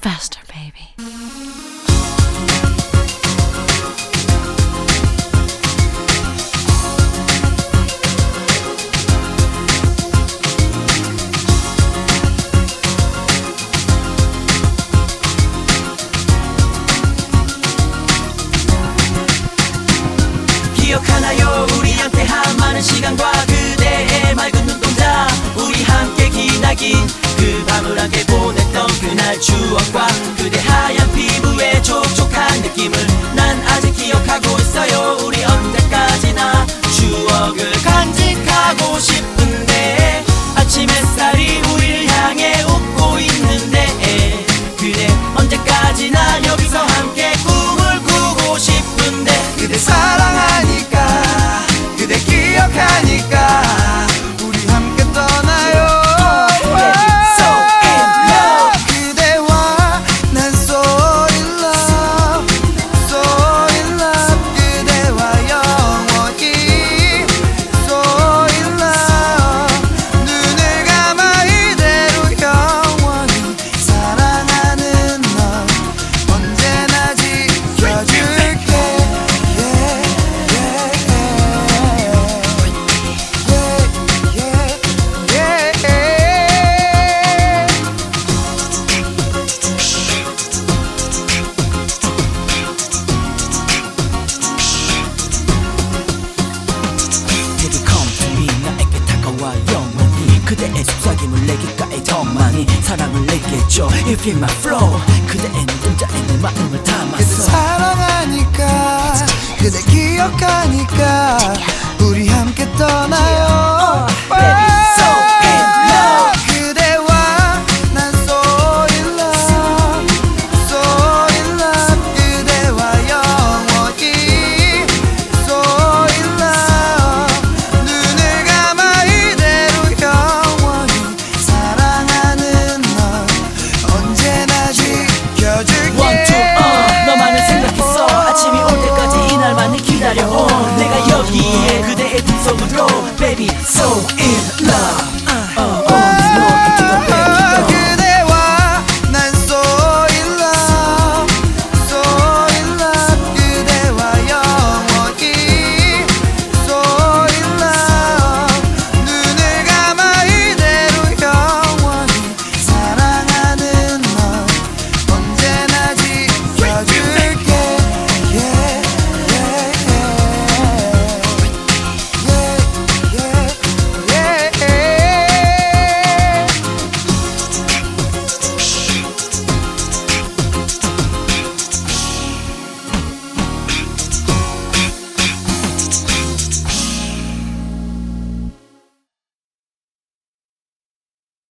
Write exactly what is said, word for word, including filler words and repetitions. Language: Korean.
faster, baby. 기억하나요? 우리한테 한 많은 시간과 그대의 맑은 눈동자, 우리 함께 기나긴 그 밤을 함께 보냈던 그날 추억과 그대 하얀 피부의 촉촉한 느낌을 난 아직 기억하고 있어요. 우리 언제까지나 추억을 간직하고 싶은데 아침 햇살이 우리를 향해 웃고 있는데 그대 언제까지나 여기서 함께 꿈을 꾸고 싶은데 그대 사랑하니까 그대 기억하니까 우리 함께 떠나요. So in love. 그대와 난 so in love, so in love. 그대와 영원히 so in love. 눈을 감아 이대로 영원히 사랑하는 너 언제나 지켜줄게. 그대의 속삭임을 내 귓가에 더 많이 사랑을 내겠죠. You feel my flow. 그대의 눈동자에 내 마음을 그대 담았어. 사랑하니까 그대 기억하니까 우리 함께 떠나요.